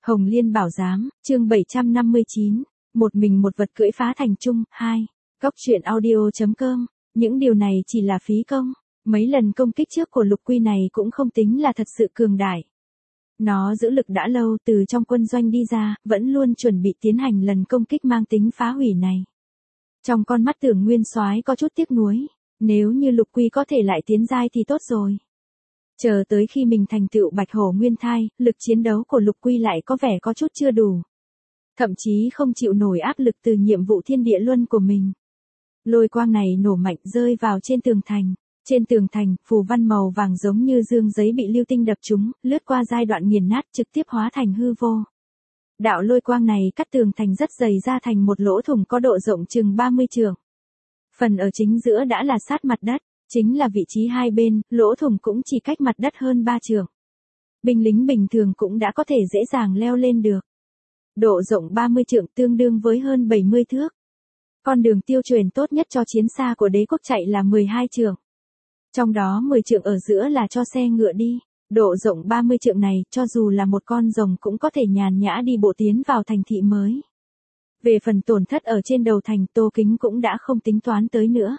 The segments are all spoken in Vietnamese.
Hồng Liên Bảo Giám, chương 759, một mình một vật cưỡi phá thành trung, 2. Góc truyện audio.com, những điều này chỉ là phí công. Mấy lần công kích trước của Lục Quy này cũng không tính là thật sự cường đại. Nó giữ lực đã lâu, từ trong quân doanh đi ra, vẫn luôn chuẩn bị tiến hành lần công kích mang tính phá hủy này. Trong con mắt Tưởng Nguyên Soái có chút tiếc nuối, nếu như Lục Quy có thể lại tiến giai thì tốt rồi. Chờ tới khi mình thành tựu Bạch Hổ Nguyên Thai, lực chiến đấu của Lục Quy lại có vẻ có chút chưa đủ. Thậm chí không chịu nổi áp lực từ nhiệm vụ thiên địa luân của mình. Lôi quang này nổ mạnh rơi vào trên tường thành. Trên tường thành, phù văn màu vàng giống như dương giấy bị lưu tinh đập trúng, lướt qua giai đoạn nghiền nát trực tiếp hóa thành hư vô. Đạo lôi quang này cắt tường thành rất dày ra thành một lỗ thủng có độ rộng chừng 30 trượng. Phần ở chính giữa đã là sát mặt đất, chính là vị trí hai bên, lỗ thủng cũng chỉ cách mặt đất hơn 3 trượng. Binh lính bình thường cũng đã có thể dễ dàng leo lên được. Độ rộng 30 trượng tương đương với hơn 70 thước. Con đường tiêu truyền tốt nhất cho chiến xa của đế quốc chạy là 12 trượng. Trong đó 10 trượng ở giữa là cho xe ngựa đi. Độ rộng 30 trượng này, cho dù là một con rồng cũng có thể nhàn nhã đi bộ tiến vào thành thị mới. Về phần tổn thất ở trên đầu thành, Tô Kính cũng đã không tính toán tới nữa.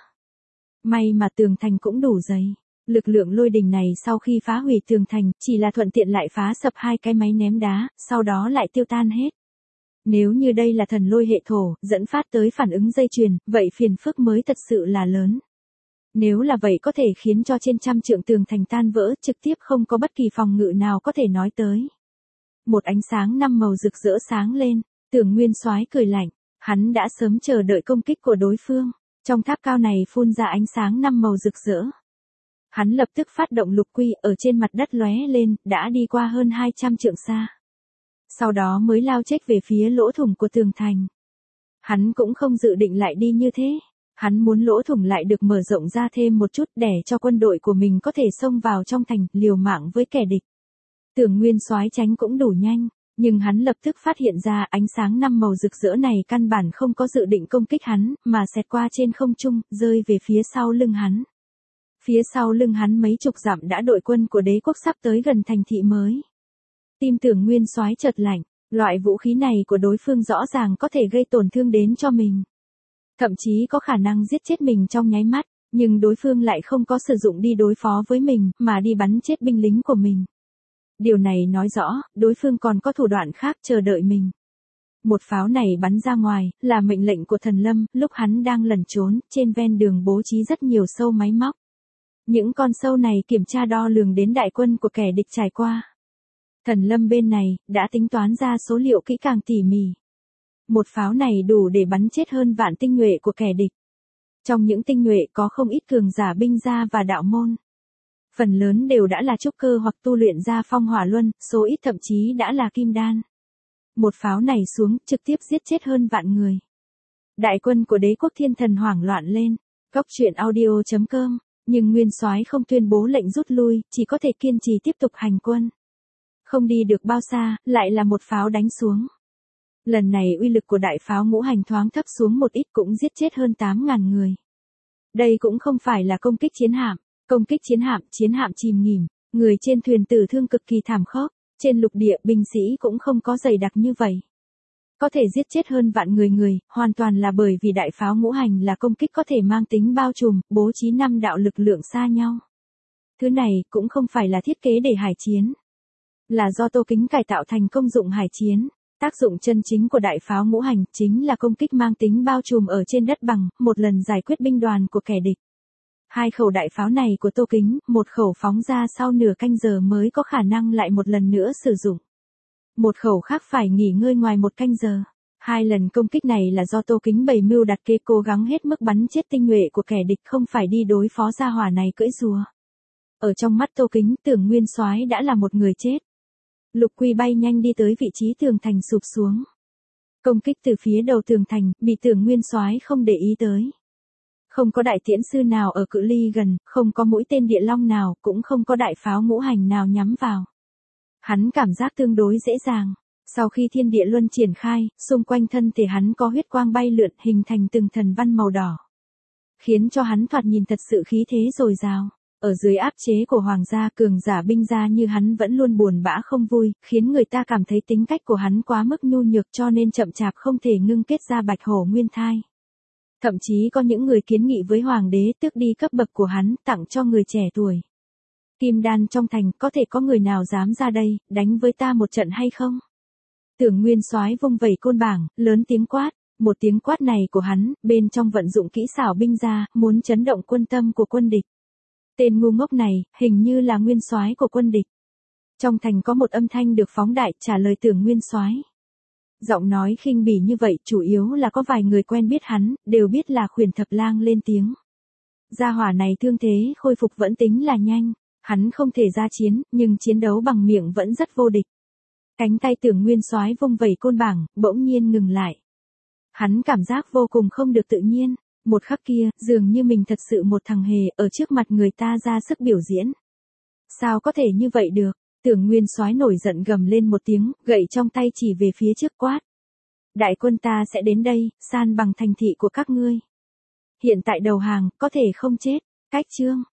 May mà tường thành cũng đủ dày. Lực lượng lôi đình này sau khi phá hủy tường thành, chỉ là thuận tiện lại phá sập hai cái máy ném đá, sau đó lại tiêu tan hết. Nếu như đây là thần lôi hệ thổ, dẫn phát tới phản ứng dây chuyền, vậy phiền phức mới thật sự là lớn. Nếu là vậy có thể khiến cho trên trăm trượng tường thành tan vỡ, trực tiếp không có bất kỳ phòng ngự nào có thể nói tới. Một ánh sáng năm màu rực rỡ sáng lên, Tưởng Nguyên Soái cười lạnh, hắn đã sớm chờ đợi công kích của đối phương. Trong tháp cao này phun ra ánh sáng năm màu rực rỡ. Hắn lập tức phát động Lục Quy ở trên mặt đất lóe lên, đã đi qua hơn 200 trượng xa. Sau đó mới lao chếch về phía lỗ thủng của tường thành. Hắn cũng không dự định lại đi như thế. Hắn muốn lỗ thủng lại được mở rộng ra thêm một chút để cho quân đội của mình có thể xông vào trong thành, liều mạng với kẻ địch. Tưởng Nguyên Soái tránh cũng đủ nhanh, nhưng hắn lập tức phát hiện ra ánh sáng năm màu rực rỡ này căn bản không có dự định công kích hắn, mà xẹt qua trên không trung, rơi về phía sau lưng hắn. Phía sau lưng hắn mấy chục dặm đã đội quân của đế quốc sắp tới gần thành thị mới. Tim Tưởng Nguyên Soái chợt lạnh, loại vũ khí này của đối phương rõ ràng có thể gây tổn thương đến cho mình. Thậm chí có khả năng giết chết mình trong nháy mắt, nhưng đối phương lại không có sử dụng đi đối phó với mình, mà đi bắn chết binh lính của mình. Điều này nói rõ, đối phương còn có thủ đoạn khác chờ đợi mình. Một pháo này bắn ra ngoài, là mệnh lệnh của Thần Lâm, lúc hắn đang lẩn trốn, trên ven đường bố trí rất nhiều sâu máy móc. Những con sâu này kiểm tra đo lường đến đại quân của kẻ địch trải qua. Thần Lâm bên này, đã tính toán ra số liệu kỹ càng tỉ mỉ. Một pháo này đủ để bắn chết hơn vạn tinh nhuệ của kẻ địch. Trong những tinh nhuệ có không ít cường giả binh gia và đạo môn. Phần lớn đều đã là trúc cơ hoặc tu luyện ra phong hỏa luân, số ít thậm chí đã là kim đan. Một pháo này xuống, trực tiếp giết chết hơn vạn người. Đại quân của đế quốc thiên thần hoảng loạn lên. Góc truyện audio.com, nhưng Nguyên Soái không tuyên bố lệnh rút lui, chỉ có thể kiên trì tiếp tục hành quân. Không đi được bao xa, lại là một pháo đánh xuống. Lần này uy lực của đại pháo ngũ hành thoáng thấp xuống một ít, cũng giết chết hơn 8.000 người. Đây cũng không phải là công kích chiến hạm. Công kích chiến hạm chìm nghỉm, người trên thuyền tử thương cực kỳ thảm khốc. Trên lục địa binh sĩ cũng không có dày đặc như vậy. Có thể giết chết hơn vạn người, hoàn toàn là bởi vì đại pháo ngũ hành là công kích có thể mang tính bao trùm, bố trí 5 đạo lực lượng xa nhau. Thứ này cũng không phải là thiết kế để hải chiến. Là do Tô Kính cải tạo thành công dụng hải chiến. Tác dụng chân chính của đại pháo ngũ hành chính là công kích mang tính bao trùm ở trên đất bằng, một lần giải quyết binh đoàn của kẻ địch. 2 khẩu đại pháo này của Tô Kính, một khẩu phóng ra sau nửa canh giờ mới có khả năng lại một lần nữa sử dụng. Một khẩu khác phải nghỉ ngơi ngoài 1 canh giờ. 2 lần công kích này là do Tô Kính bày mưu đặt kế cố gắng hết mức bắn chết tinh nhuệ của kẻ địch, không phải đi đối phó gia hỏa này cưỡi rùa. Ở trong mắt Tô Kính, Tưởng Nguyên Soái đã là một người chết. Lục Quy bay nhanh đi tới vị trí tường thành sụp xuống. Công kích từ phía đầu tường thành, bị Tưởng Nguyên Soái không để ý tới. Không có đại tiễn sư nào ở cự ly gần, không có mũi tên địa long nào, cũng không có đại pháo ngũ hành nào nhắm vào. Hắn cảm giác tương đối dễ dàng. Sau khi thiên địa luân triển khai, xung quanh thân thể hắn có huyết quang bay lượn hình thành từng thần văn màu đỏ. Khiến cho hắn thoạt nhìn thật sự khí thế dồi dào. Ở dưới áp chế của hoàng gia, cường giả binh gia như hắn vẫn luôn buồn bã không vui, khiến người ta cảm thấy tính cách của hắn quá mức nhu nhược cho nên chậm chạp không thể ngưng kết ra Bạch Hổ Nguyên Thai. Thậm chí có những người kiến nghị với hoàng đế tước đi cấp bậc của hắn, tặng cho người trẻ tuổi. Kim đan trong thành, có thể có người nào dám ra đây, đánh với ta một trận hay không? Tưởng Nguyên Soái vung vẩy côn bảng, lớn tiếng quát. Một tiếng quát này của hắn, bên trong vận dụng kỹ xảo binh gia, muốn chấn động quân tâm của quân địch. Tên ngu ngốc này, hình như là nguyên soái của quân địch. Trong thành có một âm thanh được phóng đại trả lời Tưởng Nguyên Soái. Giọng nói khinh bỉ như vậy chủ yếu là có vài người quen biết hắn, đều biết là Khuyển Thập Lang lên tiếng. Gia hỏa này thương thế khôi phục vẫn tính là nhanh, hắn không thể ra chiến, nhưng chiến đấu bằng miệng vẫn rất vô địch. Cánh tay Tưởng Nguyên Soái vung vẩy côn bảng, bỗng nhiên ngừng lại. Hắn cảm giác vô cùng không được tự nhiên, một khắc kia, dường như mình thật sự một thằng hề ở trước mặt người ta ra sức biểu diễn. Sao có thể như vậy được? Tưởng Nguyên Soái nổi giận gầm lên một tiếng, gậy trong tay chỉ về phía trước quát. Đại quân ta sẽ đến đây, san bằng thành thị của các ngươi. Hiện tại đầu hàng, có thể không chết. Cách chương.